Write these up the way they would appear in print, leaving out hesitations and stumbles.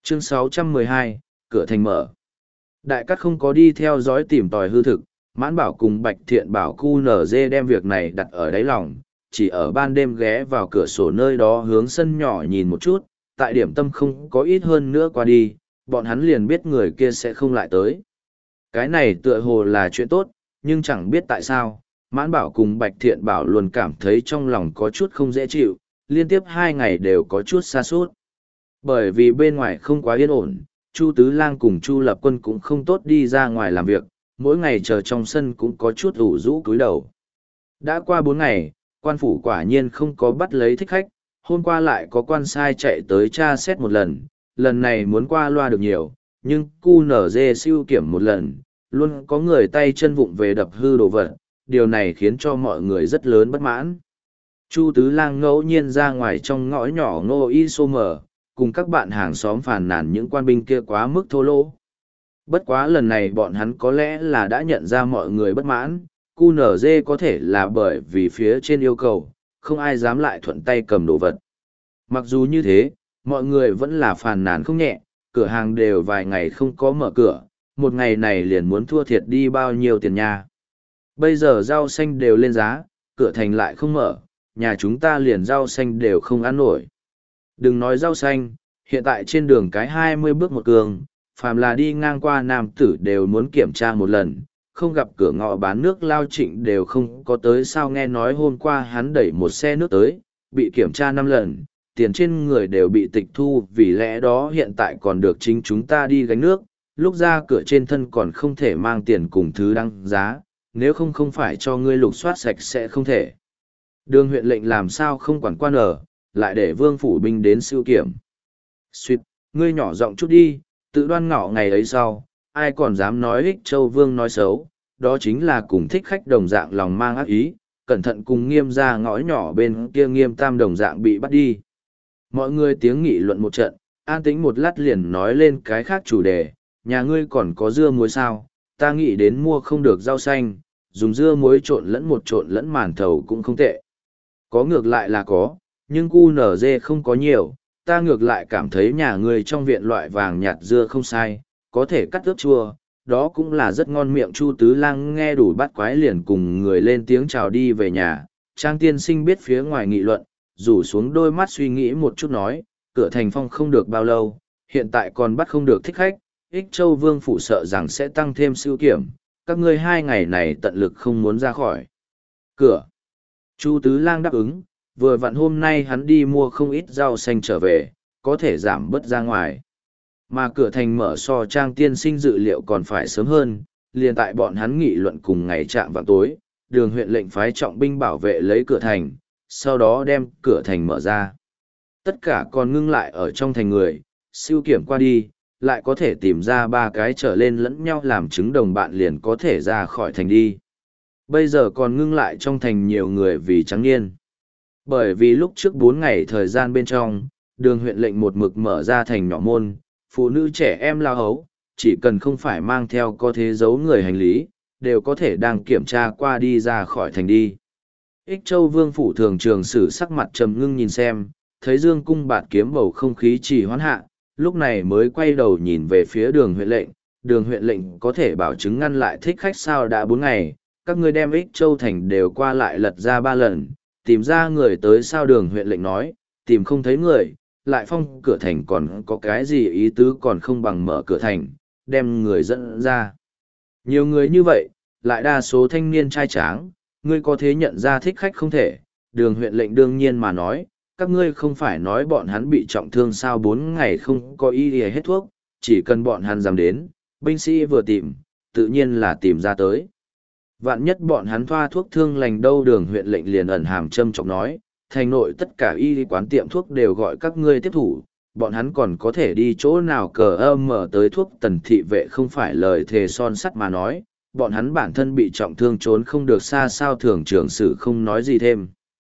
Chương 612, cửa thành mở. Đại cát không có đi theo dõi tìm tòi hư thực, Mãn Bảo cùng Bạch Thiện Bảo QNZ đem việc này đặt ở đáy lòng, chỉ ở ban đêm ghé vào cửa sổ nơi đó hướng sân nhỏ nhìn một chút, tại điểm tâm không có ít hơn nữa qua đi, bọn hắn liền biết người kia sẽ không lại tới. Cái này tựa hồ là chuyện tốt, nhưng chẳng biết tại sao, Mãn Bảo cùng Bạch Thiện Bảo luôn cảm thấy trong lòng có chút không dễ chịu, liên tiếp 2 ngày đều có chút sa sút. Bởi vì bên ngoài không quá yên ổn, Chu Tứ Lang cùng Chu Lập Quân cũng không tốt đi ra ngoài làm việc, mỗi ngày chờ trong sân cũng có chút ủ rũ cúi đầu. Đã qua 4 ngày, quan phủ quả nhiên không có bắt lấy thích khách, hôm qua lại có quan sai chạy tới tra xét một lần này muốn qua loa được nhiều, nhưng QNZ siêu kiểm một lần, luôn có người tay chân vụng về đập hư đồ vật, điều này khiến cho mọi người rất lớn bất mãn. Chu Tứ Lang ngẫu nhiên ra ngoài trong ngõ nhỏ Ngô Y Sô Mờ, cùng các bạn hàng xóm phàn nàn những quan binh kia quá mức thô lỗ. Bất quá lần này bọn hắn có lẽ là đã nhận ra mọi người bất mãn, QNZ có thể là bởi vì phía trên yêu cầu, không ai dám lại thuận tay cầm đồ vật. Mặc dù như thế, mọi người vẫn là phàn nàn không nhẹ, cửa hàng đều vài ngày không có mở cửa, một ngày này liền muốn thua thiệt đi bao nhiêu tiền nha. Bây giờ rau xanh đều lên giá, cửa thành lại không mở, nhà chúng ta liền rau xanh đều không ăn nổi. Đừng nói rau xanh, hiện tại trên đường cái 20 bước một cường, phàm là đi ngang qua nam tử đều muốn kiểm tra một lần, không gặp cửa ngõ bán nước Lao Trịnh đều không có tới. Sao nghe nói hôm qua hắn đẩy một xe nước tới, bị kiểm tra 5 lần, tiền trên người đều bị tịch thu, vì lẽ đó hiện tại còn được chính chúng ta đi gánh nước, lúc ra cửa trên thân còn không thể mang tiền cùng thứ đăng giá, nếu không phải cho ngươi lục soát sạch sẽ không thể. Đường huyện lệnh làm sao không quản quan ở, lại để vương phủ binh đến siêu kiểm. Xuyệt, ngươi nhỏ giọng chút đi, tự đoan ngọ ngày ấy sau, ai còn dám nói Ích Châu Vương nói xấu, đó chính là cùng thích khách đồng dạng lòng mang ác ý, cẩn thận cùng Nghiêm ra ngõ nhỏ bên kia Nghiêm Tam đồng dạng bị bắt đi. Mọi người tiếng nghị luận một trận, an tĩnh một lát liền nói lên cái khác chủ đề, nhà ngươi còn có dưa muối sao, ta nghĩ đến mua không được rau xanh, dùng dưa muối trộn lẫn màn thầu cũng không tệ. Có ngược lại là có, nhưng QNZ không có nhiều, ta ngược lại cảm thấy nhà ngươi trong viện loại vàng nhạt dưa không sai, có thể cắt ướp chua, đó cũng là rất ngon miệng. Chu Tứ Lang nghe đủ bắt quái liền cùng người lên tiếng chào đi về nhà. Trang tiên sinh biết phía ngoài nghị luận, rủ xuống đôi mắt suy nghĩ một chút nói, cửa thành phong không được bao lâu, hiện tại còn bắt không được thích khách, Ích Châu Vương phủ sợ rằng sẽ tăng thêm siêu kiểm, các ngươi 2 ngày này tận lực không muốn ra khỏi cửa. Chu Tứ Lang đáp ứng, vừa vặn hôm nay hắn đi mua không ít rau xanh trở về, có thể giảm bớt ra ngoài. Mà cửa thành mở so Trang tiên sinh dự liệu còn phải sớm hơn, liền tại bọn hắn nghị luận cùng ngày chạm vào tối, đường huyện lệnh phái trọng binh bảo vệ lấy cửa thành, sau đó đem cửa thành mở ra. Tất cả còn ngưng lại ở trong thành người, siêu kiểm qua đi, lại có thể tìm ra 3 cái trở lên lẫn nhau làm chứng đồng bạn liền có thể ra khỏi thành đi. Bây giờ còn ngưng lại trong thành nhiều người vì trắng niên. Bởi vì lúc trước 4 ngày thời gian bên trong, đường huyện lệnh một mực mở ra thành nhỏ môn, phụ nữ trẻ em lao hấu, chỉ cần không phải mang theo có thế giấu người hành lý, đều có thể đang kiểm tra qua đi ra khỏi thành đi. Ích Châu Vương phủ thường trường sử sắc mặt trầm ngưng nhìn xem, thấy Dương cung bạt kiếm bầu không khí trì hoãn hạ, lúc này mới quay đầu nhìn về phía đường huyện lệnh có thể bảo chứng ngăn lại thích khách sao. Đã 4 ngày, các ngươi đem Ích Châu thành đều qua lại lật ra 3 lần, tìm ra người tới sao? Đường huyện lệnh nói, tìm không thấy người, lại phong cửa thành còn có cái gì ý tứ, còn không bằng mở cửa thành, đem người dẫn ra. Nhiều người như vậy, lại đa số thanh niên trai tráng, ngươi có thế nhận ra thích khách không thể? Đường huyện lệnh đương nhiên mà nói, các ngươi không phải nói bọn hắn bị trọng thương sao? 4 ngày không có y y hết thuốc, chỉ cần bọn hắn dám đến, binh sĩ vừa tìm, tự nhiên là tìm ra tới. Vạn nhất bọn hắn thoa thuốc thương lành đâu? Đường huyện lệnh liền ẩn hàm châm chọc nói, thành nội tất cả y quán tiệm thuốc đều gọi các ngươi tiếp thủ, bọn hắn còn có thể đi chỗ nào cờ âm mở tới thuốc tần thị vệ không phải lời thề son sắt mà nói, bọn hắn bản thân bị trọng thương trốn không được xa sao? Thường trưởng sử không nói gì thêm.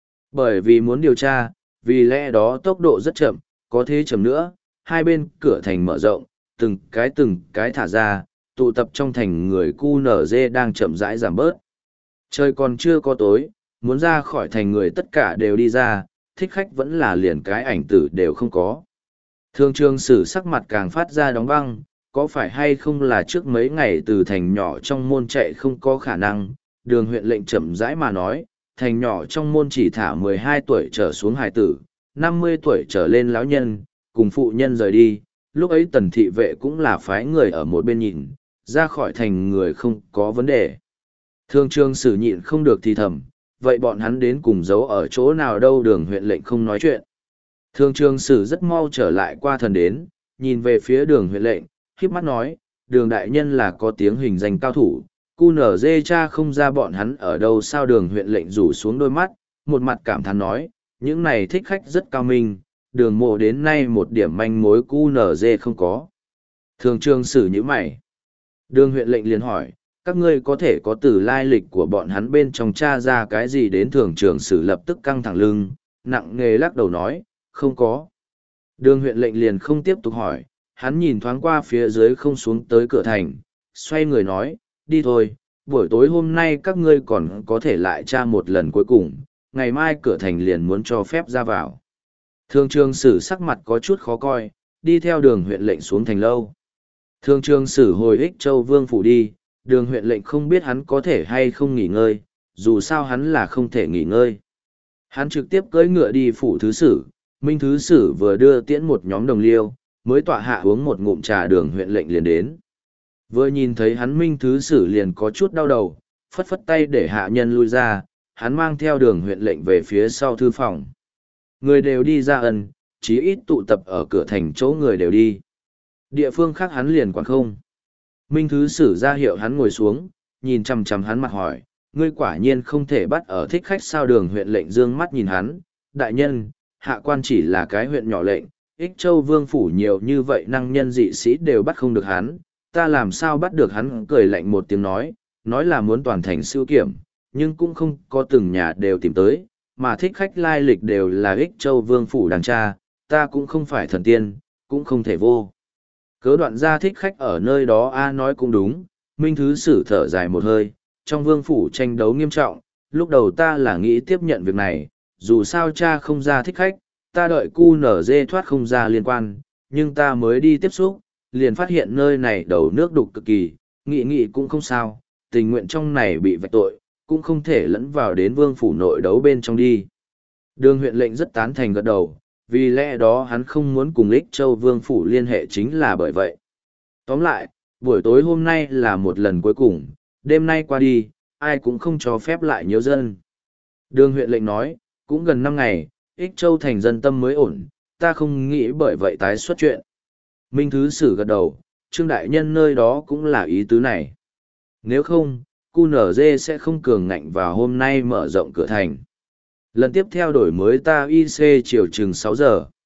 Bởi vì muốn điều tra, vì lẽ đó tốc độ rất chậm, có thế chậm nữa, hai bên cửa thành mở rộng, từng cái thả ra, tụ tập trong thành người QNZ đang chậm rãi giảm bớt. Trời còn chưa có tối, muốn ra khỏi thành người tất cả đều đi ra, thích khách vẫn là liền cái ảnh tử đều không có. Thường trường sử sắc mặt càng phát ra đóng băng, có phải hay không là trước mấy ngày từ thành nhỏ trong môn chạy không có khả năng, đường huyện lệnh chậm rãi mà nói, thành nhỏ trong môn chỉ thả 12 tuổi trở xuống hài tử, 50 tuổi trở lên lão nhân, cùng phụ nhân rời đi, lúc ấy tần thị vệ cũng là phái người ở một bên nhìn, ra khỏi thành người không có vấn đề. Thường trường sử nhịn không được thì thầm, vậy bọn hắn đến cùng giấu ở chỗ nào đâu, đường huyện lệnh không nói chuyện. Thường trường sử rất mau trở lại qua thần đến, nhìn về phía đường huyện lệnh, khiếp mắt nói, đường đại nhân là có tiếng hình danh cao thủ, cu nở dê cha không ra bọn hắn ở đâu sao, đường huyện lệnh rủ xuống đôi mắt, một mặt cảm thán nói, những này thích khách rất cao minh, đường mộ đến nay một điểm manh mối cu nở dê không có. Thường trường sử như mày. Đường huyện lệnh liền hỏi, các ngươi có thể có từ lai lịch của bọn hắn bên trong tra ra cái gì, đến thường trường sử lập tức căng thẳng lưng, nặng nề lắc đầu nói, không có. Đường huyện lệnh liền không tiếp tục hỏi, hắn nhìn thoáng qua phía dưới không xuống tới cửa thành, xoay người nói, đi thôi, buổi tối hôm nay các ngươi còn có thể lại tra một lần cuối cùng, ngày mai cửa thành liền muốn cho phép ra vào. Thường trường sử sắc mặt có chút khó coi, đi theo đường huyện lệnh xuống thành lâu. Thường trường sử hồi Ích Châu Vương phủ đi, đường huyện lệnh không biết hắn có thể hay không nghỉ ngơi, dù sao hắn là không thể nghỉ ngơi. Hắn trực tiếp cưỡi ngựa đi phủ thứ sử, Minh thứ sử vừa đưa tiễn một nhóm đồng liêu, mới tọa hạ uống một ngụm trà, đường huyện lệnh liền đến. Vừa nhìn thấy hắn, Minh thứ sử liền có chút đau đầu, phất phất tay để hạ nhân lui ra, hắn mang theo đường huyện lệnh về phía sau thư phòng. Người đều đi ra ân, chí ít tụ tập ở cửa thành chỗ người đều đi. Địa phương khác hắn liền quản không. Minh thứ sử ra hiệu hắn ngồi xuống, nhìn chằm chằm hắn mặt hỏi, ngươi quả nhiên không thể bắt ở thích khách sao, đường huyện lệnh dương mắt nhìn hắn, đại nhân, hạ quan chỉ là cái huyện nhỏ lệnh, Ích Châu Vương phủ nhiều như vậy năng nhân dị sĩ đều bắt không được hắn, ta làm sao bắt được hắn, cười lạnh một tiếng nói là muốn toàn thành siêu kiểm, nhưng cũng không có từng nhà đều tìm tới, mà thích khách lai lịch đều là Ích Châu Vương phủ đàn cha, ta cũng không phải thần tiên, cũng không thể vô. Cớ đoạn ra thích khách ở nơi đó a, nói cũng đúng, Minh thứ sử thở dài một hơi, trong vương phủ tranh đấu nghiêm trọng, lúc đầu ta là nghĩ tiếp nhận việc này, dù sao cha không ra thích khách, ta đợi cu nở dê thoát không ra liên quan, nhưng ta mới đi tiếp xúc, liền phát hiện nơi này đầu nước đục cực kỳ, nghĩ cũng không sao, tình nguyện trong này bị vạch tội, cũng không thể lẫn vào đến vương phủ nội đấu bên trong đi. Đường huyện lệnh rất tán thành gật đầu, vì lẽ đó hắn không muốn cùng Ích Châu Vương phủ liên hệ chính là bởi vậy. Tóm lại, buổi tối hôm nay là một lần cuối cùng, đêm nay qua đi, ai cũng không cho phép lại nhiễu dân. Đường huyện lệnh nói, cũng gần 5 ngày, Ích Châu thành dân tâm mới ổn, ta không nghĩ bởi vậy tái xuất chuyện. Minh thứ sử gật đầu, Trương đại nhân nơi đó cũng là ý tứ này. Nếu không, QNZ sẽ không cường ngạnh vào hôm nay mở rộng cửa thành. Lần tiếp theo đổi mới ta IC chiều chừng 6 giờ.